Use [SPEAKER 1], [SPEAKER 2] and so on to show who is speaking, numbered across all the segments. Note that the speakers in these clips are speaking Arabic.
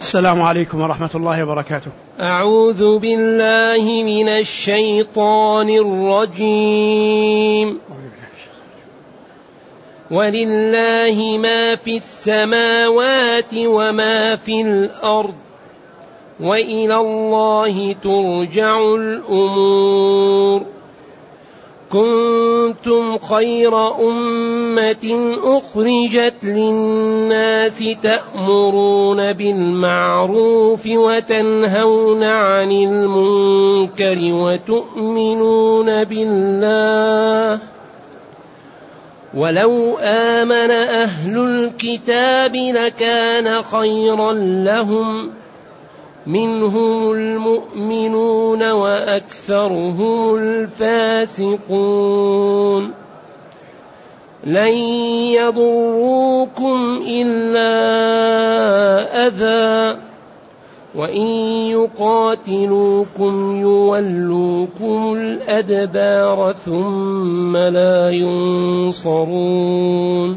[SPEAKER 1] السلام عليكم ورحمة الله وبركاته.
[SPEAKER 2] أعوذ بالله من الشيطان الرجيم. ولله ما في السماوات وما في الأرض وإلى الله ترجع الأمور. كنتم خير أمة أخرجت للناس تأمرون بالمعروف وتنهون عن المنكر وتؤمنون بالله. ولو آمن أهل الكتاب لكان خيرا لهم منهم المؤمنون وأكثرهم الفاسقون. لن يضروكم إلا أذى وإن يقاتلوكم يولوكم الأدبار ثم لا ينصرون.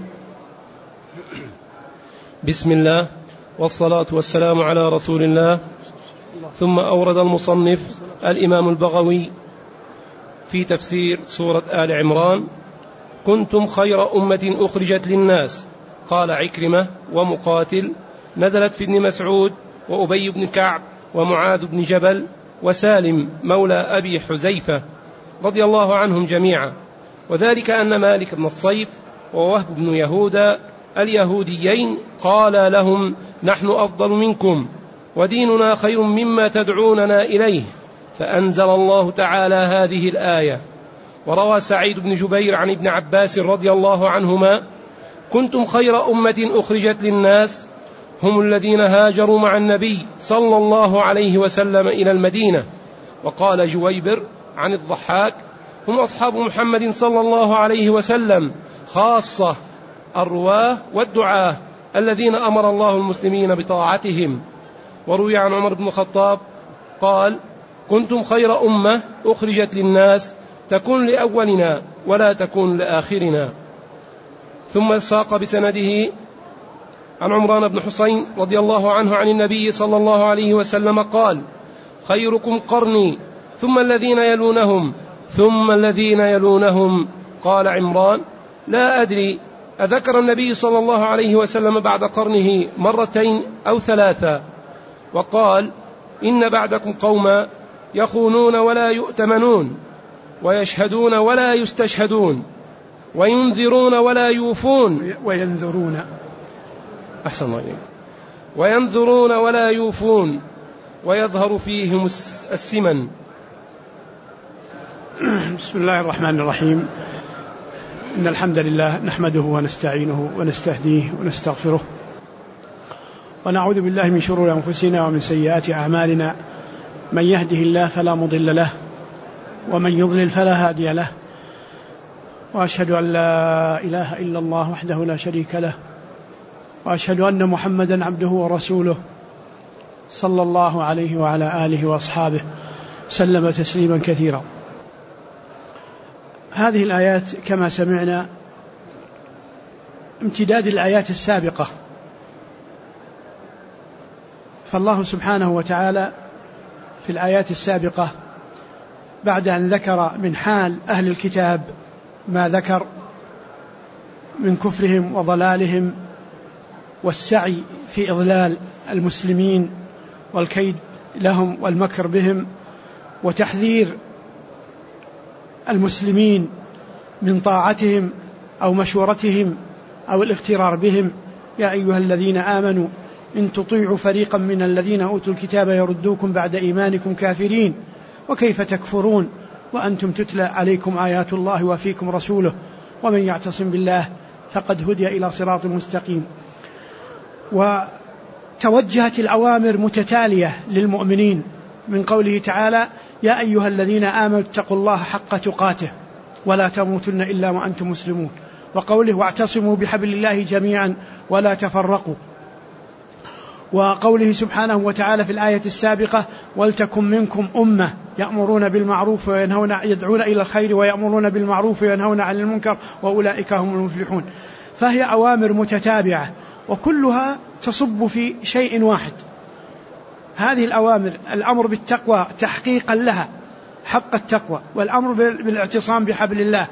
[SPEAKER 2] بسم الله والصلاة والسلام على رسول الله. ثم أورد المصنف الإمام البغوي في تفسير سورة آل عمران: كنتم خير أمة أخرجت للناس. قال عكرمة ومقاتل: نزلت في ابن مسعود وأبي بن كعب ومعاذ بن جبل وسالم مولى أبي حذيفة رضي الله عنهم جميعا. وذلك أن مالك بن الصيف ووهب بن يهودا اليهوديين قال لهم: نحن أفضل منكم وديننا خير مما تدعوننا إليه، فأنزل الله تعالى هذه الآية. وروى سعيد بن جبير عن ابن عباس رضي الله عنهما: كنتم خير أمة أخرجت للناس هم الذين هاجروا مع النبي صلى الله عليه وسلم إلى المدينة. وقال جويبر عن الضحاك: هم أصحاب محمد صلى الله عليه وسلم خاصة، الرواه والدعاة الذين أمر الله المسلمين بطاعتهم. وروي عن عمر بن الخطاب قال: كنتم خير أمة أخرجت للناس، تكون لأولنا ولا تكون لآخرنا. ثم ساق بسنده عن عمران بن حسين رضي الله عنه عن النبي صلى الله عليه وسلم قال: خيركم قرني ثم الذين يلونهم ثم الذين يلونهم. قال عمران: لا أدري أذكر النبي صلى الله عليه وسلم بعد قرنه مرتين أو ثلاثة. وقال: إن بعدكم قوما يخونون ولا يؤتمنون ويشهدون ولا يستشهدون وينذرون ولا يوفون وينذرون ولا يوفون ويظهر فيهم السمن.
[SPEAKER 1] بسم الله الرحمن الرحيم. إن الحمد لله نحمده ونستعينه ونستهديه ونستغفره، ونعوذ بالله من شرور أنفسنا ومن سيئات أعمالنا. من يهده الله فلا مضل له ومن يضلل فلا هادي له. وأشهد أن لا إله إلا الله وحده لا شريك له، وأشهد أن محمدا عبده ورسوله صلى الله عليه وعلى آله وأصحابه سلم تسليما كثيرا. هذه الآيات كما سمعنا امتداد الآيات السابقة. فالله سبحانه وتعالى في الآيات السابقة بعد أن ذكر من حال أهل الكتاب ما ذكر من كفرهم وضلالهم والسعي في إضلال المسلمين والكيد لهم والمكر بهم، وتحذير المسلمين من طاعتهم أو مشورتهم أو الاغترار بهم: يا أيها الذين آمنوا إن تطيعوا فريقا من الذين أوتوا الكتاب يردوكم بعد إيمانكم كافرين وكيف تكفرون وأنتم تتلى عليكم آيات الله وفيكم رسوله ومن يعتصم بالله فقد هدي إلى صراط مستقيم. وتوجهت الأوامر متتالية للمؤمنين من قوله تعالى: يا أيها الذين آمنوا اتقوا الله حق تقاته ولا تموتن إلا وأنتم مسلمون. وقوله: واعتصموا بحبل الله جميعا ولا تفرقوا. وقوله سبحانه وتعالى في الآية السابقة: ولتكن منكم أمة يأمرون بالمعروف وينهون، يدعون إلى الخير ويأمرون بالمعروف وينهون عن المنكر وأولئك هم المفلحون. فهي أوامر متتابعة وكلها تصب في شيء واحد، هذه الأوامر، الأمر بالتقوى تحقيقا لها حق التقوى، والأمر بالاعتصام بحبل الله.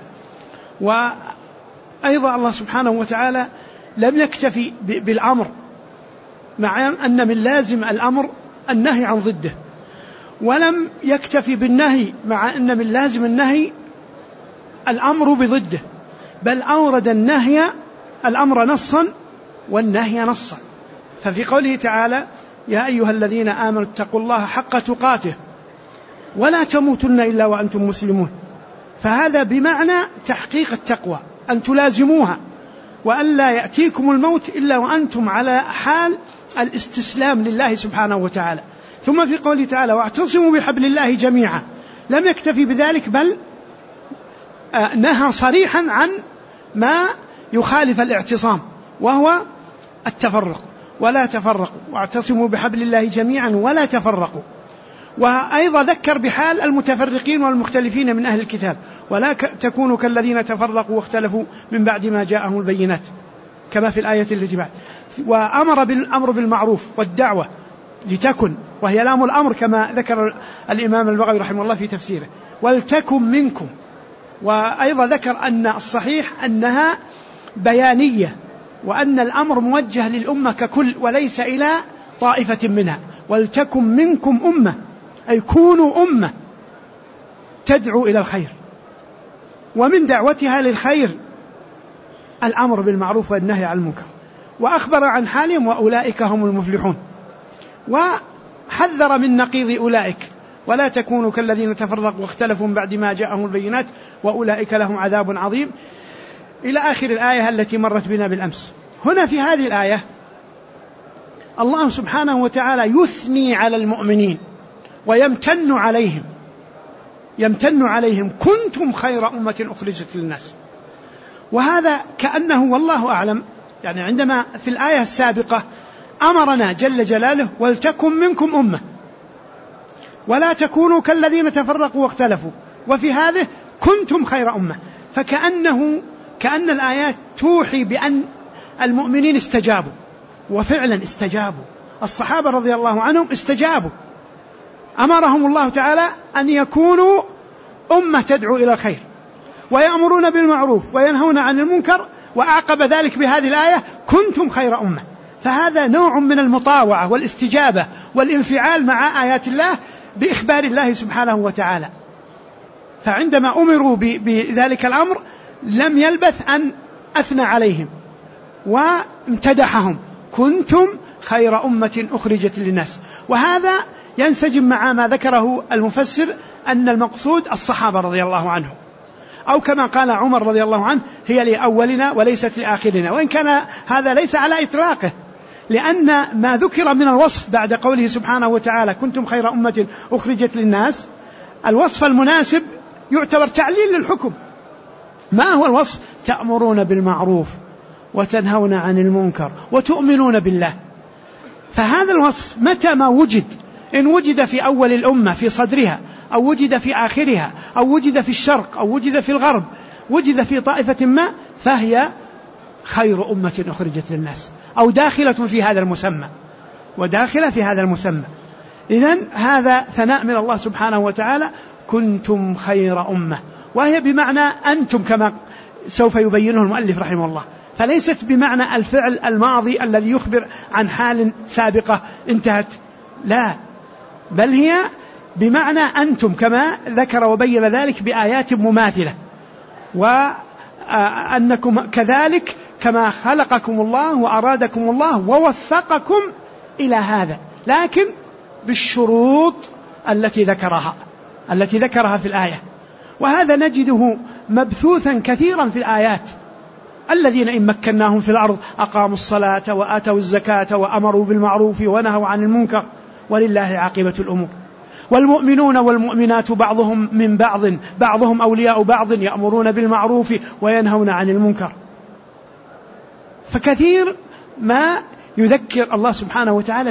[SPEAKER 1] وأيضا الله سبحانه وتعالى لم يكتفي بالأمر، مع أن من لازم الأمر النهي عن ضده، ولم يكتفي بالنهي مع أن من لازم النهي الأمر بضده، بل أورد الأمر نصا والنهي نصا. ففي قوله تعالى: يا أيها الذين آمنوا اتقوا الله حق تقاته ولا تموتن إلا وأنتم مسلمون. فهذا بمعنى تحقيق التقوى، أن تلازموها، وأن لا يأتيكم الموت إلا وأنتم على حال الاستسلام لله سبحانه وتعالى. ثم في قوله تعالى: واعتصموا بحبل الله جميعا، لم يكتفي بذلك، بل نهى صريحا عن ما يخالف الاعتصام، وهو التفرق. ولا تفرقوا واعتصموا بحبل الله جميعا ولا تفرقوا. وأيضا ذكر بحال المتفرقين والمختلفين من أهل الكتاب: ولا تكونوا كالذين تفرقوا واختلفوا من بعد ما جاءهم البينات، كما في الآية التي بعد. وأمر بالأمر بالمعروف والدعوة لتكن، وهي لام الأمر كما ذكر الإمام البغوي رحمه الله في تفسيره: ولتكن منكم. وأيضا ذكر أن الصحيح أنها بيانية، وأن الأمر موجه للأمة ككل وليس إلى طائفة منها. ولتكن منكم أمة، أي كونوا أمة تدعو إلى الخير، ومن دعوتها للخير الأمر بالمعروف والنهي عن المنكر. وأخبر عن حالهم: وأولئك هم المفلحون. وحذر من نقيض أولئك: ولا تكونوا كالذين تفرقوا واختلفوا من بعد ما جاءهم البينات وأولئك لهم عذاب عظيم، إلى آخر الآية التي مرت بنا بالأمس. هنا في هذه الآية الله سبحانه وتعالى يثني على المؤمنين ويمتن عليهم، يمتن عليهم: كنتم خير أمة أخرجت للناس. وهذا كأنه والله أعلم يعني عندما في الآية السابقة أمرنا جل جلاله: ولتكن منكم أمة ولا تكونوا كالذين تفرقوا واختلفوا، وفي هذه كنتم خير أمة. كأن الآيات توحي بأن المؤمنين استجابوا، وفعلا استجابوا. الصحابة رضي الله عنهم استجابوا، أمرهم الله تعالى أن يكونوا أمة تدعو إلى الخير ويأمرون بالمعروف وينهون عن المنكر، وأعقب ذلك بهذه الآية: كنتم خير أمة. فهذا نوع من المطاوعة والاستجابة والانفعال مع آيات الله بإخبار الله سبحانه وتعالى. فعندما أمروا بذلك الأمر لم يلبث أن أثنى عليهم وامتدحهم: كنتم خير أمة أخرجت للناس. وهذا ينسجم مع ما ذكره المفسر أن المقصود الصحابة رضي الله عنهم، أو كما قال عمر رضي الله عنه: هي لأولنا وليست لآخرنا. وإن كان هذا ليس على إطلاقه، لأن ما ذكر من الوصف بعد قوله سبحانه وتعالى: كنتم خير أمة أخرجت للناس، الوصف المناسب يعتبر تعليل للحكم. ما هو الوصف؟ تأمرون بالمعروف وتنهون عن المنكر وتؤمنون بالله. فهذا الوصف متى ما وجد، إن وجد في أول الأمة في صدرها، أو وجد في آخرها، أو وجد في الشرق، أو وجد في الغرب، وجد في طائفة ما، فهي خير أمة أخرجت للناس، أو داخلة في هذا المسمى، وداخلة في هذا المسمى. إذن هذا ثناء من الله سبحانه وتعالى: كنتم خير أمة، وهي بمعنى أنتم كما سوف يبينه المؤلف رحمه الله. فليست بمعنى الفعل الماضي الذي يخبر عن حال سابقة انتهت، لا، بل هي بمعنى أنتم، كما ذكر وبين ذلك بآيات مماثلة، وأنكم كذلك كما خلقكم الله وأرادكم الله ووفقكم إلى هذا، لكن بالشروط التي ذكرها في الآية. وهذا نجده مبثوثا كثيرا في الآيات: الذين إن مكناهم في الأرض أقاموا الصلاة وآتوا الزكاة وأمروا بالمعروف ونهوا عن المنكر ولله عاقبة الأمور. والمؤمنون والمؤمنات بعضهم من بعضهم أولياء بعض يأمرون بالمعروف وينهون عن المنكر. فكثير ما يذكر الله سبحانه وتعالى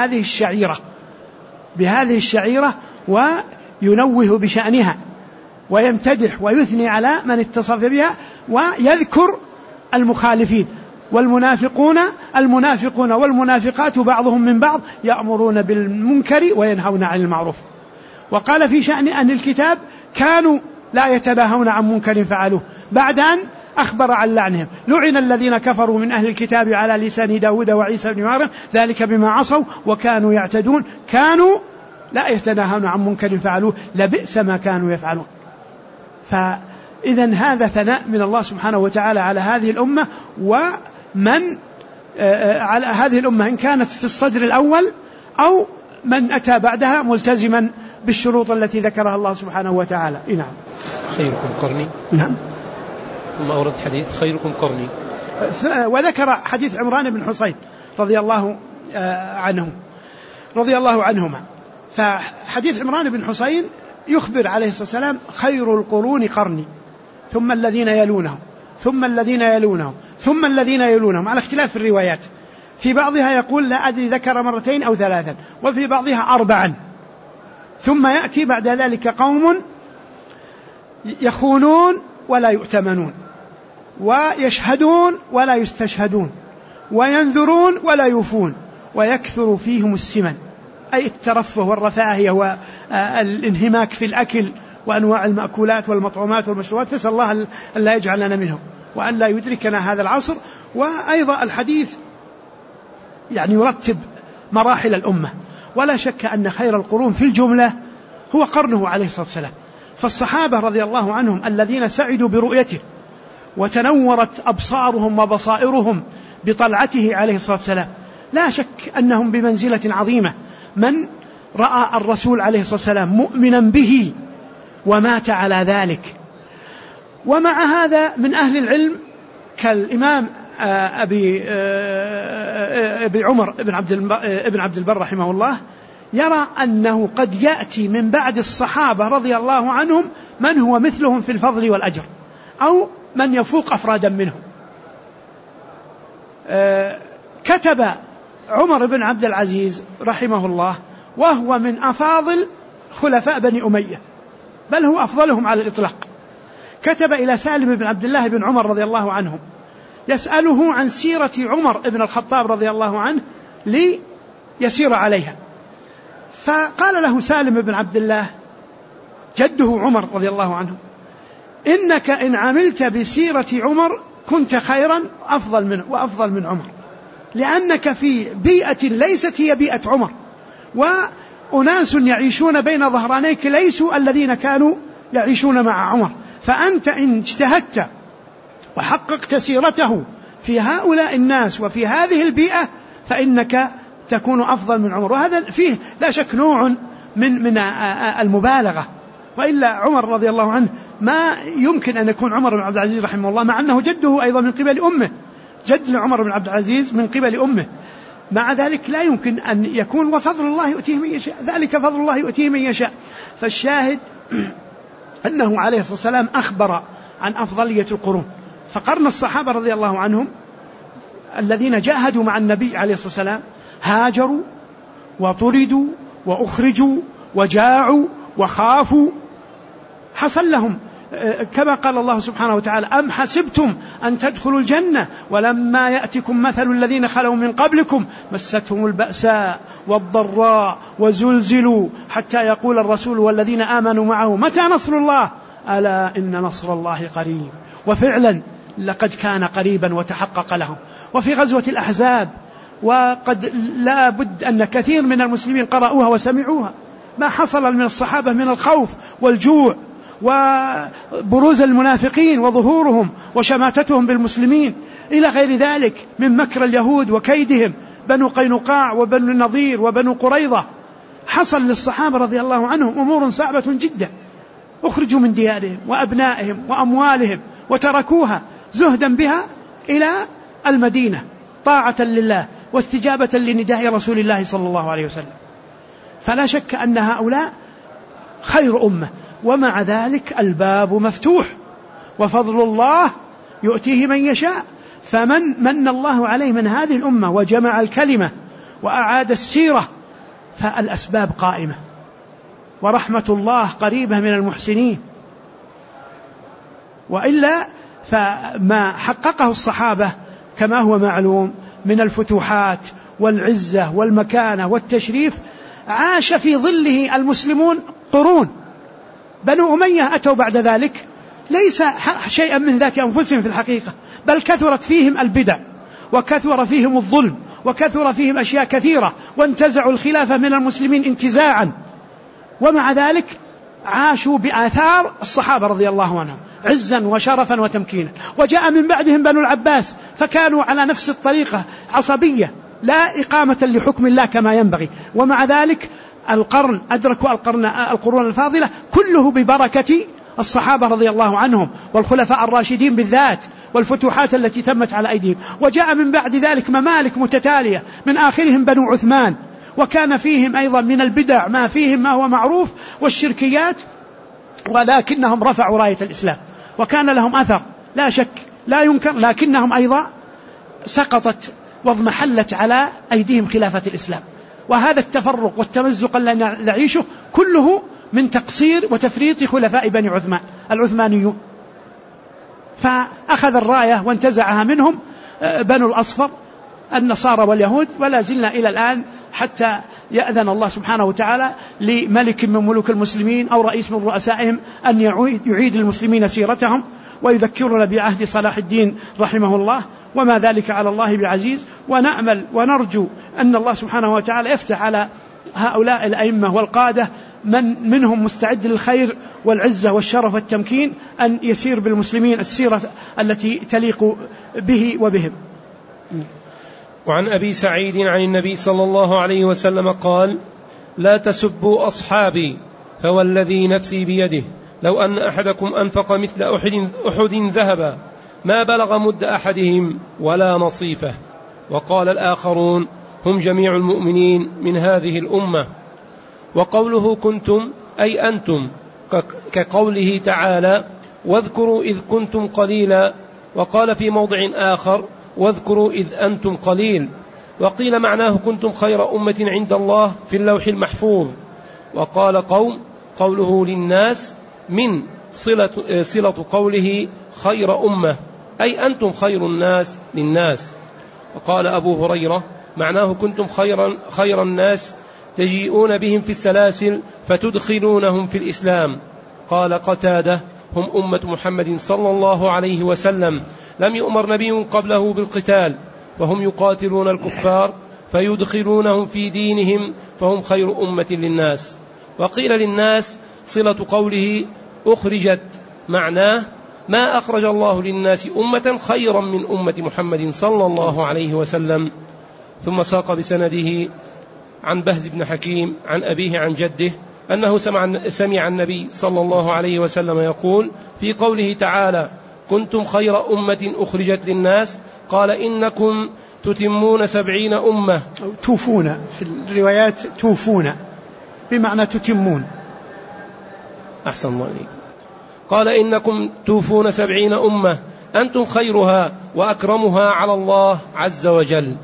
[SPEAKER 1] بهذه الشعيرة وينوه بشأنها ويمتدح ويثني على من اتصف بها، ويذكر المخالفين. المنافقون والمنافقات بعضهم من بعض يأمرون بالمنكر وينهون عن المعروف. وقال في شأن أهل الكتاب كانوا لا يتناهون عن منكر فعلوه، بعد أن أخبر عن لعنهم. لعن الذين كفروا من أهل الكتاب على لسان داود وعيسى بن مريم ذلك بما عصوا وكانوا يعتدون، كانوا لا يتناهون عن منكر فعلوه لبئس ما كانوا يفعلون. فإذن هذا ثناء من الله سبحانه وتعالى على هذه الأمة، ومن على هذه الأمة إن كانت في الصدر الأول أو من أتى بعدها ملتزما بالشروط التي ذكرها الله سبحانه وتعالى. نعم.
[SPEAKER 2] خيركم قرني.
[SPEAKER 1] نعم.
[SPEAKER 2] ثم أورد حديث خيركم قرني،
[SPEAKER 1] وذكر حديث عمران بن حصين رضي الله عنهما. فحديث عمران بن حصين يخبر عليه الصلاة والسلام خير القرون قرني ثم الذين يلونهم ثم الذين يلونهم ثم الذين يلونهم، على اختلاف في الروايات. في بعضها يقول لا أدري ذكر مرتين أو ثلاثا، وفي بعضها 4. ثم يأتي بعد ذلك قوم يخونون ولا يؤتمنون، ويشهدون ولا يستشهدون، وينذرون ولا يوفون، ويكثر فيهم السمن، أي الترفه والرفاهية والانهماك في الأكل وأنواع المأكولات والمطعومات والمشروبات. نسأل الله أن لا يجعلنا منهم وأن لا يدركنا هذا العصر. وأيضا الحديث يعني يرتب مراحل الأمة، ولا شك أن خير القرون في الجملة هو قرنه عليه الصلاة والسلام. فالصحابة رضي الله عنهم الذين سعدوا برؤيته وتنورت أبصارهم وبصائرهم بطلعته عليه الصلاة والسلام، لا شك أنهم بمنزلة عظيمة. من رأى الرسول عليه الصلاة والسلام مؤمنا به ومات على ذلك. ومع هذا من أهل العلم كالإمام أبي عمر ابن عبد البر رحمه الله يرى أنه قد يأتي من بعد الصحابة رضي الله عنهم من هو مثلهم في الفضل والأجر، أو من يفوق أفرادا منهم. كتب عمر بن عبد العزيز رحمه الله وهو من أفاضل خلفاء بني أمية، بل هو أفضلهم على الإطلاق. كتب إلى سالم بن عبد الله بن عمر رضي الله عنهم يسأله عن سيرة عمر بن الخطاب رضي الله عنه ليسير عليها. فقال له سالم بن عبد الله جده عمر رضي الله عنه إنك إن عملت بسيرة عمر كنت خيرا وأفضل من عمر، لأنك في بيئة ليست هي بيئة عمر، وأناس يعيشون بين ظهرانيك ليسوا الذين كانوا يعيشون مع عمر. فأنت إن اجتهدت وحققت سيرته في هؤلاء الناس وفي هذه البيئة فإنك تكون أفضل من عمر. وهذا فيه لا شك نوع من المبالغة، وإلا عمر رضي الله عنه ما يمكن أن يكون عمر بن عبد العزيز رحمه الله، مع أنه جده أيضا من قبل أمه، جد عمر بن عبد العزيز من قبل أمه، مع ذلك لا يمكن أن يكون. وفضل الله يؤتيه من يشاء، ذلك فضل الله يؤتيه من يشاء. فالشاهد أنه عليه الصلاة والسلام أخبر عن أفضلية القرون. فقرن الصحابة رضي الله عنهم الذين جاهدوا مع النبي عليه الصلاة والسلام هاجروا وطردوا وأخرجوا وجاعوا وخافوا، حصل لهم كما قال الله سبحانه وتعالى أم حسبتم أن تدخلوا الجنة ولما يأتكم مثل الذين خلوا من قبلكم مستهم البأساء والضراء وزلزلوا حتى يقول الرسول والذين آمنوا معه متى نصر الله ألا إن نصر الله قريب. وفعلا لقد كان قريبا وتحقق لهم. وفي غزوة الأحزاب وقد لا بد أن كثير من المسلمين قرأوها وسمعوها ما حصل من الصحابة من الخوف والجوع وبروز المنافقين وظهورهم وشماتتهم بالمسلمين إلى غير ذلك من مكر اليهود وكيدهم، بنو قينقاع وبنو النضير وبنو قريظة. حصل للصحابة رضي الله عنهم أمور صعبة جدا، أخرجوا من ديارهم وأبنائهم وأموالهم وتركوها زهدا بها إلى المدينة طاعة لله واستجابة لنداء رسول الله صلى الله عليه وسلم. فلا شك أن هؤلاء خير أمة، ومع ذلك الباب مفتوح وفضل الله يؤتيه من يشاء. فمن من الله عليه من هذه الأمة وجمع الكلمة وأعاد السيرة فالأسباب قائمة، ورحمة الله قريبة من المحسنين. وإلا فما حققه الصحابة كما هو معلوم من الفتوحات والعزة والمكانة والتشريف عاش في ظله المسلمون قرون. بنو أمية أتوا بعد ذلك ليس شيئا من ذات أنفسهم في الحقيقة، بل كثرت فيهم البدع وكثر فيهم الظلم وكثر فيهم أشياء كثيرة، وانتزعوا الخلافة من المسلمين انتزاعا، ومع ذلك عاشوا بآثار الصحابة رضي الله عنهم عزا وشرفا وتمكينا. وجاء من بعدهم بنو العباس فكانوا على نفس الطريقة عصبية لا إقامة لحكم الله كما ينبغي، ومع ذلك القرن أدركوا القرون الفاضلة كله ببركة الصحابة رضي الله عنهم والخلفاء الراشدين بالذات والفتوحات التي تمت على أيديهم. وجاء من بعد ذلك ممالك متتالية من آخرهم بنو عثمان، وكان فيهم أيضا من البدع ما فيهم ما هو معروف والشركيات، ولكنهم رفعوا راية الإسلام وكان لهم أثر لا شك لا ينكر، لكنهم أيضا سقطت واضمحلت على أيديهم خلافة الإسلام. وهذا التفرق والتمزق الذي نعيشه كله من تقصير وتفريط خلفاء بني عثمان العثمانيون، فأخذ الراية وانتزعها منهم بنو الأصفر النصارى واليهود، ولا زلنا إلى الآن حتى يأذن الله سبحانه وتعالى لملك من ملوك المسلمين أو رئيس من رؤسائهم أن يعيد المسلمين سيرتهم ويذكرنا بعهد صلاح الدين رحمه الله، وما ذلك على الله بعزيز. ونأمل ونرجو أن الله سبحانه وتعالى يفتح على هؤلاء الأئمة والقادة من منهم مستعد للخير والعزة والشرف والتمكين أن يسير بالمسلمين السيرة التي تليق به وبهم.
[SPEAKER 2] وعن أبي سعيد عن النبي صلى الله عليه وسلم قال: لا تسبوا أصحابي فوالذي نفسي بيده لو أن أحدكم أنفق مثل أحد ذهبا ما بلغ مد أحدهم ولا نصيفه. وقال الآخرون: هم جميع المؤمنين من هذه الأمة. وقوله كنتم أي أنتم، كقوله تعالى: واذكروا إذ كنتم قليلا. وقال في موضع آخر: واذكروا إذ أنتم قليل. وقيل معناه كنتم خير أمة عند الله في اللوح المحفوظ. وقال قوله للناس من صلة قوله خير أمة أي أنتم خير الناس للناس. وقال أبو هريرة معناه كنتم خير الناس تجيئون بهم في السلاسل فتدخلونهم في الإسلام. قال قتادة: هم أمة محمد صلى الله عليه وسلم، لم يؤمر نبي قبله بالقتال، فهم يقاتلون الكفار فيدخلونهم في دينهم، فهم خير أمة للناس. وقيل للناس صلة قوله أخرجت، معناه ما أخرج الله للناس أمة خيرا من أمة محمد صلى الله عليه وسلم. ثم ساق بسنده عن بهز بن حكيم عن أبيه عن جده أنه سمع النبي صلى الله عليه وسلم يقول في قوله تعالى: كنتم خير أمة أخرجت للناس، قال: إنكم تتمون 70 أمة.
[SPEAKER 1] توفون في الروايات توفون بمعنى تتمون.
[SPEAKER 2] أحسن الله عليك. قال: إنكم توفون 70 أمة أنتم خيرها وأكرمها على الله عز وجل.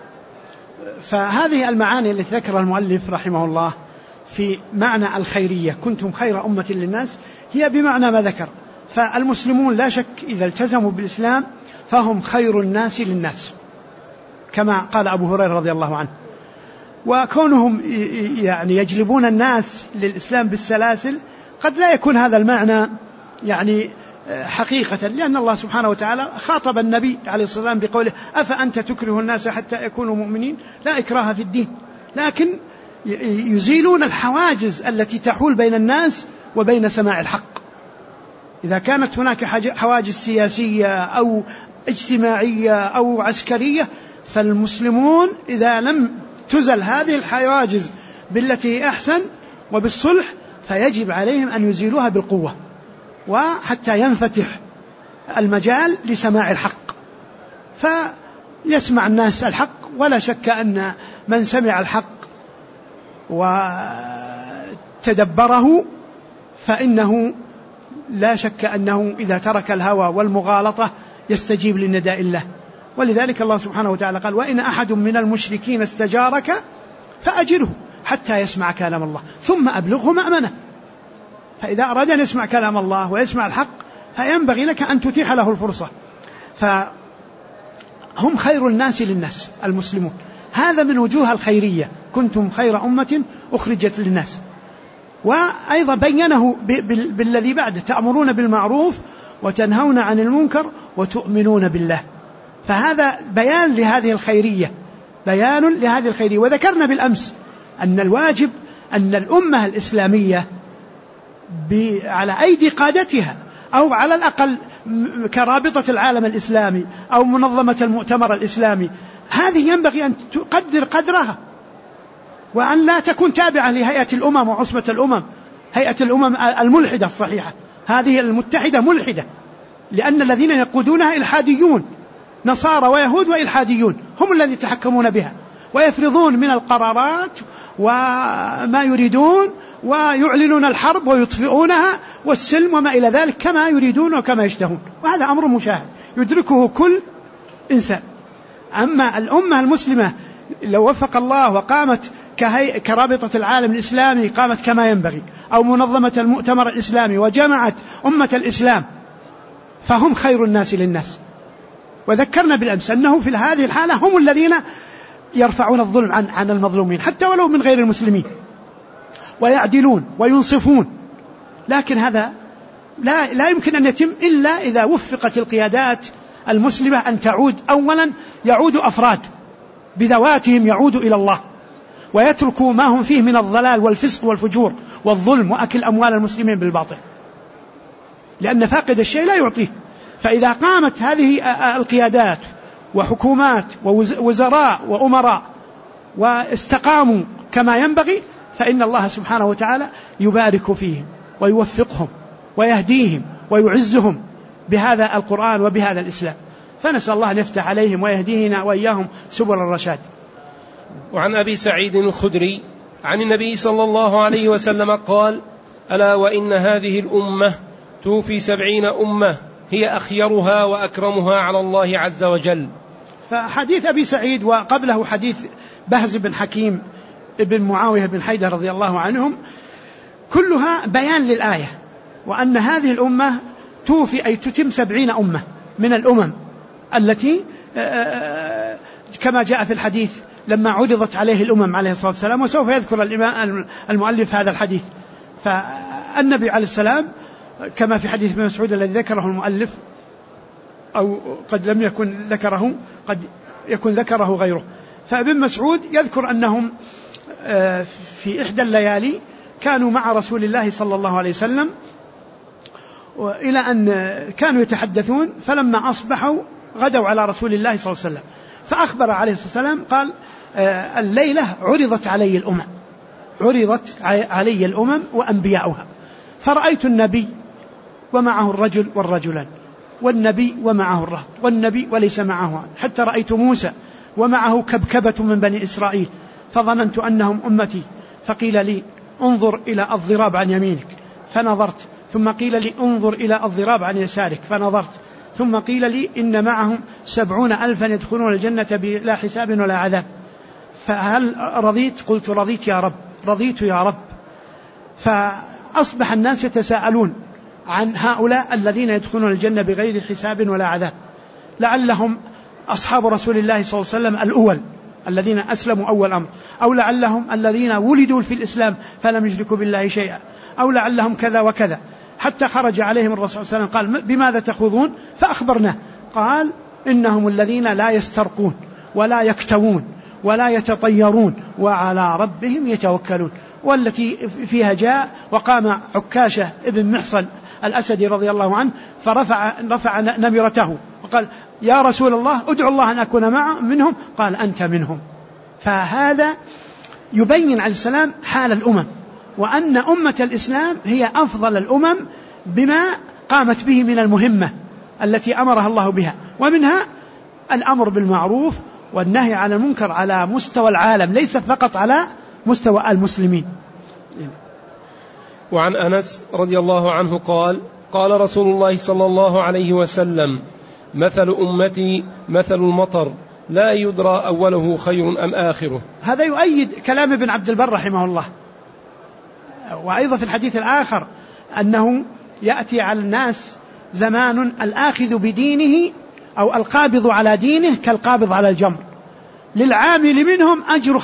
[SPEAKER 1] فهذه المعاني التي ذكرها المؤلف رحمه الله في معنى الخيرية كنتم خير أمة للناس هي بمعنى ما ذكر. فالمسلمون لا شك إذا التزموا بالإسلام فهم خير الناس للناس كما قال أبو هريرة رضي الله عنه. وكونهم يعني يجلبون الناس للإسلام بالسلاسل قد لا يكون هذا المعنى يعني حقيقة، لأن الله سبحانه وتعالى خاطب النبي عليه الصلاة والسلام بقوله: أفأنت تكره الناس حتى يكونوا مؤمنين، لا إكراه في الدين، لكن يزيلون الحواجز التي تحول بين الناس وبين سماع الحق. إذا كانت هناك حواجز سياسية أو اجتماعية أو عسكرية، فالمسلمون إذا لم تزل هذه الحواجز بالتي أحسن وبالصلح فيجب عليهم أن يزيلوها بالقوة، وحتى ينفتح المجال لسماع الحق فيسمع الناس الحق. ولا شك أن من سمع الحق وتدبره فإنه لا شك أنه إذا ترك الهوى والمغالطة يستجيب لنداء الله. ولذلك الله سبحانه وتعالى قال: وإن أحد من المشركين استجارك فأجره حتى يسمع كلام الله ثم أبلغه مأمنه. فإذا أراد أن يسمع كلام الله ويسمع الحق فينبغي لك أن تتيح له الفرصة. هم خير الناس للناس المسلمون. هذا من وجوه الخيرية، كنتم خير أمة أخرجت للناس. وأيضا بينه بالذي بعده: تأمرون بالمعروف وتنهون عن المنكر وتؤمنون بالله. فهذا بيان لهذه الخيرية، بيان لهذه الخيرية. وذكرنا بالأمس أن الواجب أن الأمة الإسلامية على أيدي قادتها، أو على الأقل كرابطة العالم الإسلامي أو منظمة المؤتمر الإسلامي، هذه ينبغي أن تقدر قدرها، وأن لا تكون تابعة لهيئة الأمم وعصبة الأمم، هيئة الأمم الملحدة الصحيحة. هذه المتحدة ملحدة، لأن الذين يقودونها إلحاديون، نصارى ويهود وإلحاديون هم الذين يتحكمون بها ويفرضون من القرارات وما يريدون، ويعلنون الحرب ويطفئونها والسلم وما إلى ذلك كما يريدون وكما يشتهون. وهذا أمر مشاهد يدركه كل إنسان. أما الأمة المسلمة لو وفق الله وقامت كرابطة العالم الإسلامي، قامت كما ينبغي، أو منظمة المؤتمر الإسلامي وجمعت أمة الإسلام، فهم خير الناس للناس. وذكرنا بالأمس أنه في هذه الحالة هم الذين يرفعون الظلم عن المظلومين حتى ولو من غير المسلمين، ويعدلون وينصفون. لكن هذا لا يمكن أن يتم إلا إذا وفقت القيادات المسلمة أن تعود. أولا يعود أفراد بذواتهم، يعود إلى الله، ويتركوا ما هم فيه من الضلال والفسق والفجور والظلم وأكل أموال المسلمين بالباطل، لأن فاقد الشيء لا يعطيه. فإذا قامت هذه القيادات وحكومات ووزراء وأمراء واستقاموا كما ينبغي، فإن الله سبحانه وتعالى يبارك فيهم ويوفقهم ويهديهم ويعزهم بهذا القرآن وبهذا الإسلام. فنسأل الله أن يفتح عليهم ويهدينا وإياهم سبل الرشاد.
[SPEAKER 2] وعن أبي سعيد الخدري عن النبي صلى الله عليه وسلم قال: ألا وإن هذه الأمة توفي 70 أمة هي أخيرها وأكرمها على الله عز وجل.
[SPEAKER 1] فحديث أبي سعيد وقبله حديث بهز بن حكيم ابن معاوية بن حيدر رضي الله عنهم كلها بيان للآية، وأن هذه الأمة توفي أي تتم 70 أمة من الأمم التي كما جاء في الحديث لما عرضت عليه الأمم عليه الصلاة والسلام. وسوف يذكر المؤلف هذا الحديث. فالنبي عليه السلام كما في حديث ابن مسعود الذي ذكره المؤلف، أو قد لم يكن ذكره، قد يكون ذكره غيره. فابن مسعود يذكر أنهم في إحدى الليالي كانوا مع رسول الله صلى الله عليه وسلم، إلى أن كانوا يتحدثون، فلما أصبحوا غدوا على رسول الله صلى الله عليه وسلم، فأخبر عليه الصلاة والسلام قال: الليلة عرضت علي الأمم، عرضت علي الأمم وأنبياؤها، فرأيت النبي ومعه الرجل والرجلان، والنبي ومعه الرهط، والنبي وليس معه، حتى رأيت موسى ومعه كبكبة من بني إسرائيل، فظننت أنهم أمتي، فقيل لي: انظر إلى الضراب عن يمينك، فنظرت، ثم قيل لي: انظر إلى الضراب عن يسارك، فنظرت، ثم قيل لي: إن معهم 70,000 يدخلون الجنة بلا حساب ولا عذاب، فهل رضيت؟ قلت: رضيت يا رب، رضيت يا رب. فأصبح الناس يتساءلون عن هؤلاء الذين يدخلون الجنة بغير حساب ولا عذاب، لعلهم أصحاب رسول الله صلى الله عليه وسلم الأول الذين أسلموا أول أمر، أو لعلهم الذين ولدوا في الإسلام فلم يشركوا بالله شيئا، أو لعلهم كذا وكذا، حتى خرج عليهم الرسول صلى الله عليه وسلم قال: بماذا تخوضون؟ فأخبرناه، قال: إنهم الذين لا يسترقون ولا يكتوون ولا يتطيرون وعلى ربهم يتوكلون. والتي فيها جاء وقام عكاشة ابن محصن الأسدي رضي الله عنه فرفع نمرته وقال: يا رسول الله ادعو الله أن أكون منهم، قال: أنت منهم. فهذا يبين عليه السلام حال الأمم، وأن أمة الإسلام هي أفضل الأمم بما قامت به من المهمة التي أمرها الله بها، ومنها الأمر بالمعروف والنهي عن المنكر على مستوى العالم، ليس فقط على مستوى المسلمين.
[SPEAKER 2] وعن أنس رضي الله عنه قال: قال رسول الله صلى الله عليه وسلم: مثل أمتي مثل المطر لا يدرى أوله خير أم آخره.
[SPEAKER 1] هذا يؤيد كلام ابن عبد البر رحمه الله. وأيضا في الحديث الآخر أنه يأتي على الناس زمان الآخذ بدينه أو القابض على دينه كالقابض على الجمر. للعامل منهم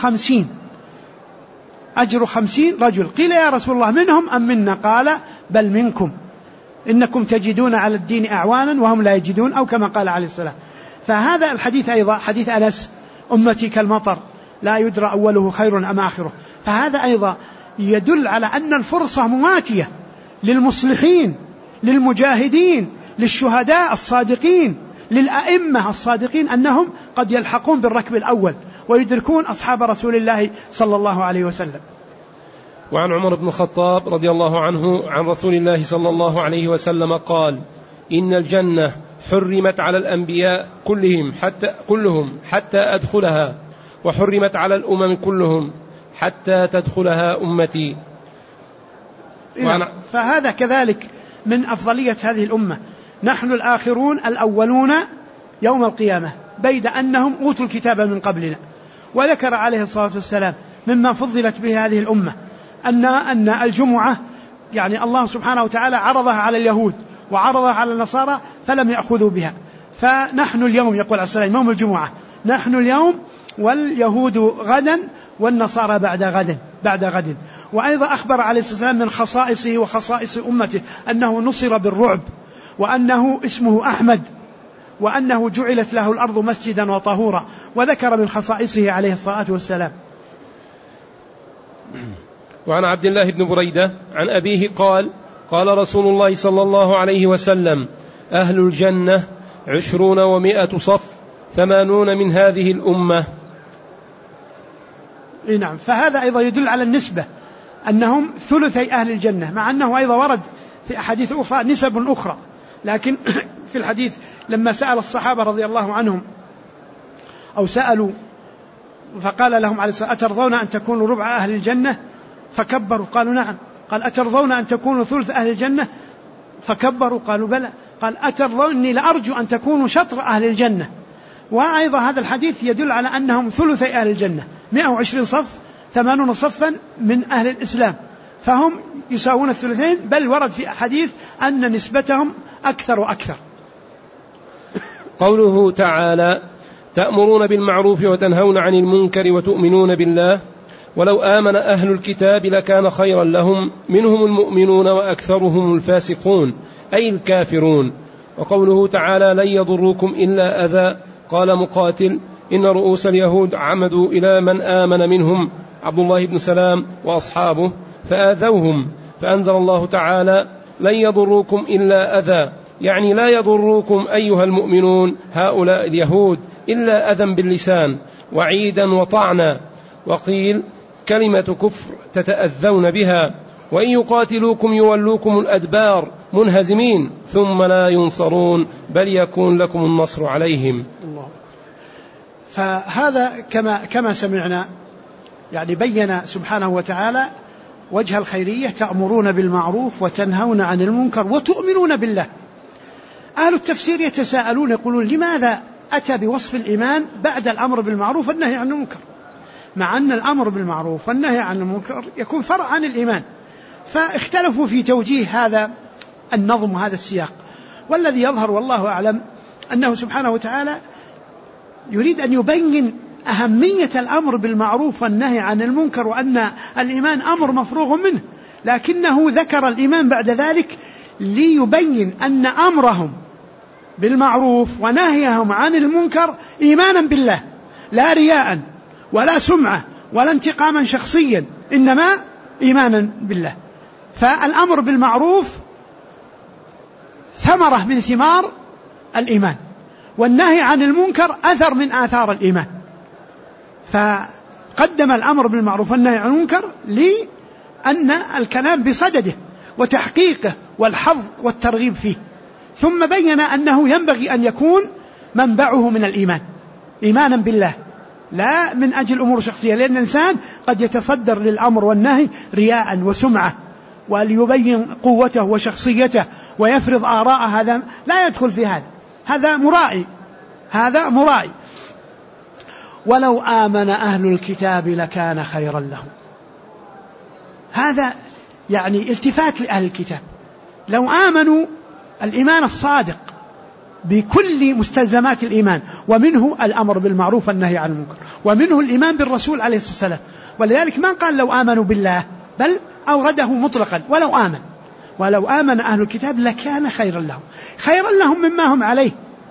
[SPEAKER 1] أجر 50 رجل. قيل يا رسول الله منهم أم منا؟ قال بل منكم، إنكم تجدون على الدين أعوانا وهم لا يجدون، أو كما قال عليه السلام. فهذا الحديث أيضا حديث أنس أمتي كالمطر لا يدرى أوله خير أم آخره، فهذا أيضا يدل على أن الفرصة مواتية للمصلحين، للمجاهدين، للشهداء الصادقين، للأئمة الصادقين، أنهم قد يلحقون بالركب الأول ويدركون أصحاب رسول الله صلى الله عليه وسلم.
[SPEAKER 2] وعن عمر بن الخطاب رضي الله عنه عن رسول الله صلى الله عليه وسلم قال: إن الجنة حرمت على الأنبياء كلهم حتى أدخلها، وحرمت على الأمم كلهم حتى تدخلها أمتي.
[SPEAKER 1] فهذا كذلك من أفضلية هذه الأمة، نحن الآخرون الأولون يوم القيامة بيد أنهم أوتوا الكتاب من قبلنا. وذكر عليه الصلاة والسلام مما فضلت به هذه الأمة أن الجمعة يعني الله سبحانه وتعالى عرضها على اليهود وعرضها على النصارى فلم يأخذوا بها، فنحن اليوم يقول عليه السلام يوم الجمعة نحن اليوم واليهود غدا والنصارى بعد غد. وأيضا أخبر عليه الصلاة والسلام من خصائصه وخصائص أمته أنه نصر بالرعب، وأنه اسمه أحمد، وأنه جعلت له الأرض مسجدا وطهورا، وذكر من خصائصه عليه الصلاة والسلام.
[SPEAKER 2] وعن عبد الله بن بريدة عن أبيه قال: قال رسول الله صلى الله عليه وسلم: أهل الجنة 20 و100 صف 80 من هذه الأمة.
[SPEAKER 1] نعم، فهذا أيضا يدل على النسبة أنهم ثلثي أهل الجنة، مع أنه أيضا ورد في أحاديث أخرى نسب أخرى، لكن في الحديث لما سأل الصحابة رضي الله عنهم أو سألوا فقال لهم عليه الصلاة والسلام: أترضون أن تكونوا ربع أهل الجنة؟ فكبروا قالوا نعم. قال: أترضون أن تكونوا ثلث أهل الجنة؟ فكبروا قالوا بلى. قال: أترضوني لأرجو أن تكونوا شطر أهل الجنة. وأيضا هذا الحديث يدل على أنهم ثلثي أهل الجنة، 120 صف 80 صفا من أهل الإسلام، فهم يساوون الثلثين، بل ورد في حديث أن نسبتهم أكثر وأكثر.
[SPEAKER 2] قوله تعالى: تأمرون بالمعروف وتنهون عن المنكر وتؤمنون بالله، ولو آمن أهل الكتاب لكان خيرا لهم منهم المؤمنون وأكثرهم الفاسقون أي الكافرون. وقوله تعالى: لن يضروكم إلا أذى، قال مقاتل: إن رؤوس اليهود عمدوا إلى من آمن منهم عبد الله بن سلام وأصحابه فآذوهم، فأنزل الله تعالى: لن يضروكم إلا أذى، يعني لا يضروكم أيها المؤمنون هؤلاء اليهود إلا أذى باللسان وعيدا وطعنا. وقيل: كلمة كفر تتأذون بها، وإن يقاتلوكم يولوكم الأدبار منهزمين ثم لا ينصرون بل يكون لكم النصر عليهم.
[SPEAKER 1] الله. فهذا كما سمعنا يعني بين سبحانه وتعالى وجه الخيرية: تأمرون بالمعروف وتنهون عن المنكر وتؤمنون بالله. أهل التفسير يتساءلون يقولون: لماذا أتى بوصف الإيمان بعد الأمر بالمعروف والنهي عن المنكر، مع أن الأمر بالمعروف والنهي عن المنكر يكون فرع عن الإيمان؟ فاختلفوا في توجيه هذا النظم وهذا السياق، والذي يظهر والله أعلم أنه سبحانه وتعالى يريد أن يبين أهمية الأمر بالمعروف والنهي عن المنكر، وأن الإيمان أمر مفروغ منه، لكنه ذكر الإيمان بعد ذلك ليبين أن أمرهم بالمعروف ونهيهم عن المنكر إيمانا بالله، لا رياء ولا سمعة ولا انتقاما شخصيا، إنما إيمانا بالله. فالأمر بالمعروف ثمرة من ثمار الإيمان، والنهي عن المنكر أثر من آثار الإيمان، فقدم الأمر بالمعروف والنهي عن المنكر لأن الكلام بصدده وتحقيقه والحظ والترغيب فيه، ثم بين أنه ينبغي أن يكون منبعه من الإيمان، إيمانا بالله، لا من أجل أمور شخصية، لأن الإنسان قد يتصدر للأمر والنهي رياء وسمعة وليبين قوته وشخصيته ويفرض آراء، هذا لا يدخل في هذا مرائي. ولو آمن أهل الكتاب لكان خيرا لهم، هذا يعني التفات لأهل الكتاب. لو آمنوا الإيمان الصادق بكل مستلزمات الإيمان، ومنه الأمر بالمعروف والنهي عن المنكر، ومنه الإيمان بالرسول عليه الصلاة والسلام. ولذلك ما قال لو آمنوا بالله، بل أورده مطلقا ولو آمن أهل الكتاب لكان خيرا لهم، خيرا لهم مما هم عليه.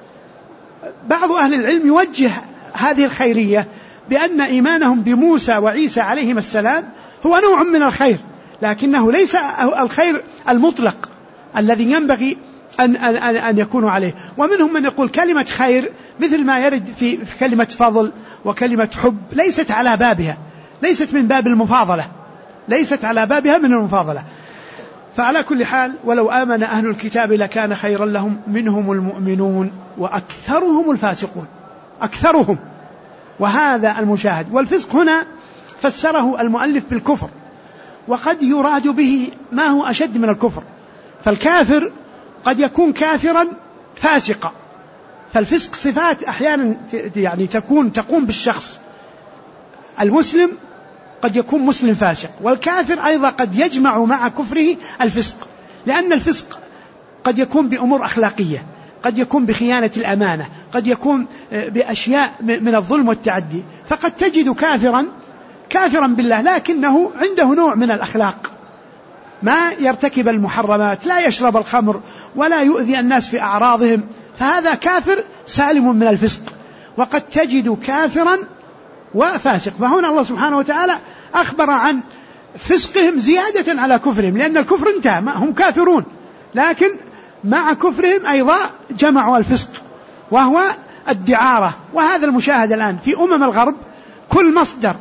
[SPEAKER 1] بعض أهل العلم يوجه هذه الخيرية بأن إيمانهم بموسى وعيسى عليهم السلام هو نوع من الخير، لكنه ليس الخير المطلق الذي ينبغي أن يكونوا عليه. ومنهم من يقول كلمة خير مثل ما يرد في كلمة فضل وكلمة حب ليست على بابها، ليست من باب المفاضلة، ليست على بابها من المفاضلة. فعلى كل حال ولو آمن أهل الكتاب لكان خيرا لهم منهم المؤمنون وأكثرهم الفاسقون، أكثرهم، وهذا المشاهد. والفسق هنا فسره المؤلف بالكفر، وقد يراد به ما هو أشد من الكفر، فالكافر قد يكون كافرا فاسقا، فالفسق صفات أحيانا يعني تقوم بالشخص. المسلم قد يكون مسلم فاسق، والكافر أيضا قد يجمع مع كفره الفسق، لأن الفسق قد يكون بأمور أخلاقية، قد يكون بخيانة الأمانة، قد يكون بأشياء من الظلم والتعدي. فقد تجد كافرا بالله لكنه عنده نوع من الأخلاق، ما يرتكب المحرمات، لا يشرب الخمر ولا يؤذي الناس في أعراضهم، فهذا كافر سالم من الفسق. وقد تجد كافرا وفاسق، فهنا الله سبحانه وتعالى أخبر عن فسقهم زيادة على كفرهم، لأن الكفر انتهى، هم كافرون، لكن مع كفرهم أيضا جمعوا الفسق وهو الدعارة. وهذا المشاهد الآن في الغرب، كل مصدر،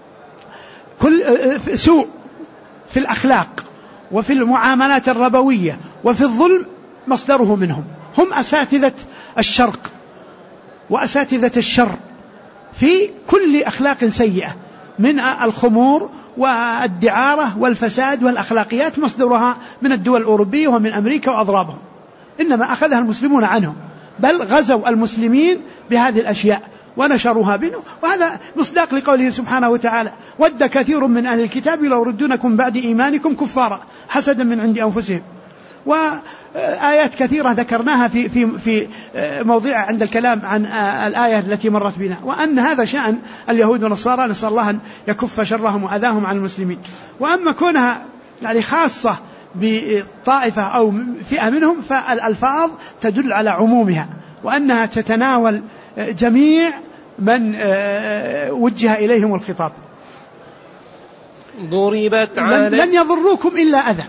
[SPEAKER 1] كل سوء في الأخلاق وفي المعاملات الربوية وفي الظلم مصدره منهم، هم أساتذة الشرق وأساتذة الشر في كل أخلاق سيئة، من الخمور والدعارة والفساد والأخلاقيات مصدرها من الدول الأوروبية ومن أمريكا وأضرابهم، إنما أخذها المسلمون عنهم، بل غزوا المسلمين بهذه الأشياء ونشروها بينه. وهذا مصداق لقوله سبحانه وتعالى: ود كثير من أهل الكتاب لو ردونكم بعد إيمانكم كفارا حسدا من عند أنفسهم. وآيات كثيرة ذكرناها في موضع عند الكلام عن الآية التي مرت بنا، وأن هذا شأن اليهود والنصارى، نسأل الله أن يكف شرهم وأذاهم عن المسلمين. وأما كونها يعني خاصة بطائفة أو فئة منهم، فالألفاظ تدل على عمومها، وأنها تتناول جميع من وجه إليهم الخطاب.
[SPEAKER 2] ضربت
[SPEAKER 1] لن يضروكم إلا أذى،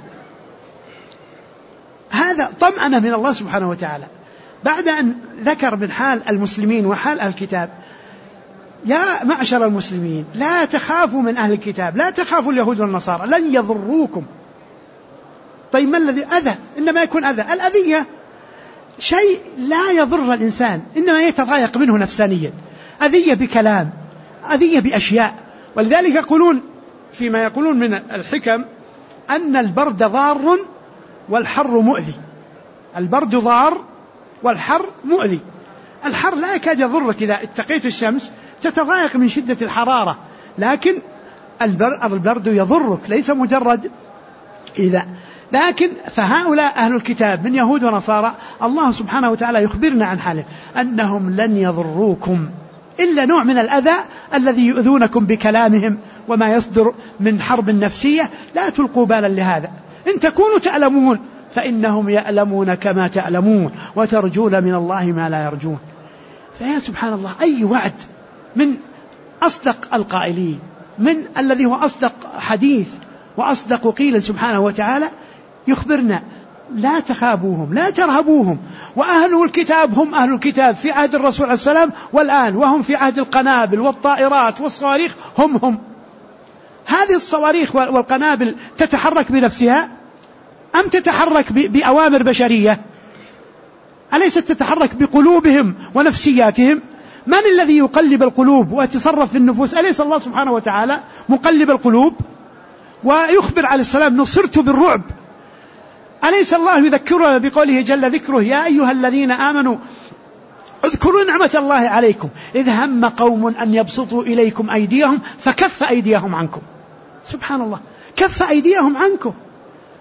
[SPEAKER 1] هذا طمأنة من الله سبحانه وتعالى بعد أن ذكر من حال المسلمين وحال أهل الكتاب. يا معشر المسلمين لا تخافوا من أهل الكتاب، لا تخافوا اليهود والنصارى، لن يضروكم. طيب ما الذي أذى؟ إنما يكون أذى، الأذية شيء لا يضر الإنسان، إنما يتضايق منه نفسانيا، أذية بكلام، أذية بأشياء. ولذلك يقولون فيما يقولون من الحكم أن البرد ضار والحر مؤذي. البرد ضار والحر مؤذي. الحر لا يكاد يضرك، إذا اتقيت الشمس تتضايق من شدة الحرارة، لكن البرد يضرك، ليس مجرد إذا. لكن فهؤلاء أهل الكتاب من يهود ونصارى الله سبحانه وتعالى يخبرنا عن حالهم أنهم لن يضروكم إلا نوع من الأذى الذي يؤذونكم بكلامهم وما يصدر من حرب نفسية. لا تلقوا بالا لهذا، إن تكونوا تعلمون فإنهم يعلمون كما تعلمون وترجون من الله ما لا يرجون. فيا سبحان الله، أي وعد من أصدق القائلين، من الذي هو أصدق حديث وأصدق قيل سبحانه وتعالى، يخبرنا لا تخافوهم لا ترهبوهم. وأهل الكتاب هم أهل الكتاب في عهد الرسول عليه السلام، والآن وهم في عهد القنابل والطائرات والصواريخ هم. هذه الصواريخ والقنابل تتحرك بنفسها أم تتحرك بأوامر بشرية؟ أليست تتحرك بقلوبهم ونفسياتهم؟ من الذي يقلب القلوب ويتصرف في النفوس؟ أليس الله سبحانه وتعالى مقلب القلوب؟ ويخبر عليه السلام: نصرت بالرعب. أليس الله يذكرنا بقوله جل ذكره: يا أيها الذين آمنوا اذكروا نعمة الله عليكم إذ هم قوم أن يبسطوا إليكم أيديهم فكف أيديهم عنكم. سبحان الله، كف أيديهم عنكم.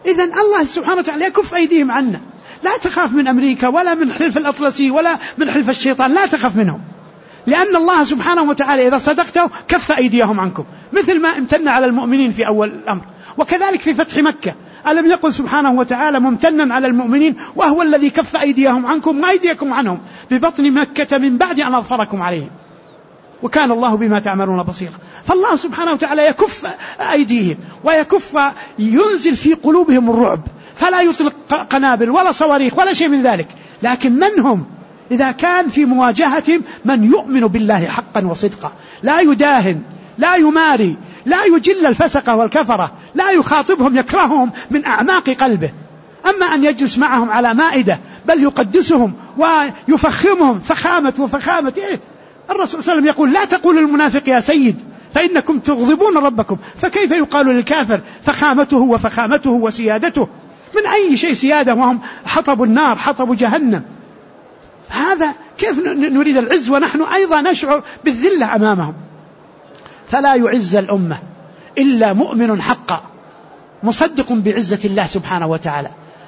[SPEAKER 1] إذن الله سبحانه وتعالى يكف أيديهم عنا. لا تخاف من أمريكا ولا من حلف الأطلسي ولا من حلف الشيطان، لا تخاف منهم، لأن الله سبحانه وتعالى إذا صدقته كف أيديهم عنكم، مثل ما امتن على المؤمنين في أول الأمر. وكذلك في فتح مكة، ألم يقل سبحانه وتعالى ممتنا على المؤمنين وهو الذي كف أيديهم عنكم وأيديكم عنهم ببطن مكة من بعد أن أظفركم عليهم، وكان الله بما تعملون بصيرا. فالله سبحانه وتعالى يكف أيديهم ويكف، ينزل في قلوبهم الرعب، فلا يطلق قنابل ولا صواريخ ولا شيء من ذلك. لكن من هم؟ إذا كان في مواجهتهم من يؤمن بالله حقا وصدقا، لا يداهن، لا يماري، لا يجل الفسقة والكفرة، لا يخاطبهم يكرههم من أعماق قلبه. أما أن يجلس معهم على مائدة بل يقدسهم ويفخمهم فخامة إيه؟ الرسول صلى الله عليه وسلم يقول: لا تقولوا للمنافق يا سيد فإنكم تغضبون ربكم، فكيف يقال للكافر فخامته وفخامته وسيادته؟ من أي شيء سيادة وهم حطب النار، حطب جهنم؟ هذا كيف نريد العز ونحن أيضا نشعر بالذلة أمامهم؟ فلا يعز الأمة إلا مؤمن حقا مصدق بعزة الله سبحانه وتعالى.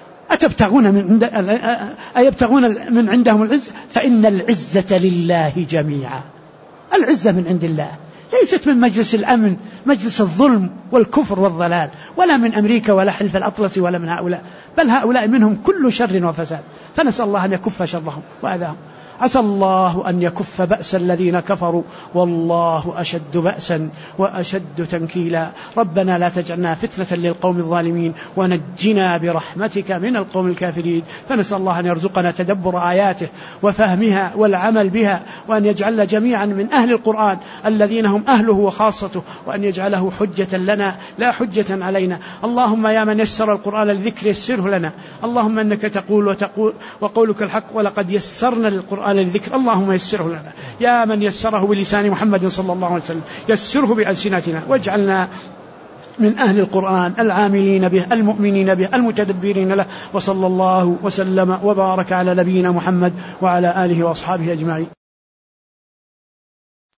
[SPEAKER 1] أيبتغون من عندهم العز؟ فإن العزة لله جميعا. العزة من عند الله، ليست من مجلس الأمن، مجلس الظلم والكفر والضلال، ولا من أمريكا ولا حلف الأطلس ولا من هؤلاء، بل هؤلاء منهم كل شر وفساد. فنسأل الله أن يكف شرهم وأذاهم. عسى الله أن يكف بأس الذين كفروا، والله أشد بأسا وأشد تنكيلا. ربنا لا تجعلنا فتنة للقوم الظالمين ونجنا برحمتك من القوم الكافرين. فنسأل الله أن يرزقنا تدبر آياته وفهمها والعمل بها، وأن يجعلنا جميعا من أهل القرآن الذين هم أهله وخاصته، وأن يجعله حجة لنا لا حجة علينا. اللهم يا من يسر القرآن للذكر يسره لنا. اللهم أنك تقول وقولك الحق: ولقد يسرنا للقرآن للذكر. اللهم يسره لنا. يا من يسره بلسان محمد صلى الله عليه وسلم يسره بألسنتنا، واجعلنا من أهل القرآن العاملين به المؤمنين به المتدبرين له. وصلى الله وسلم وبارك على نبينا محمد وعلى آله وأصحابه أجمعين.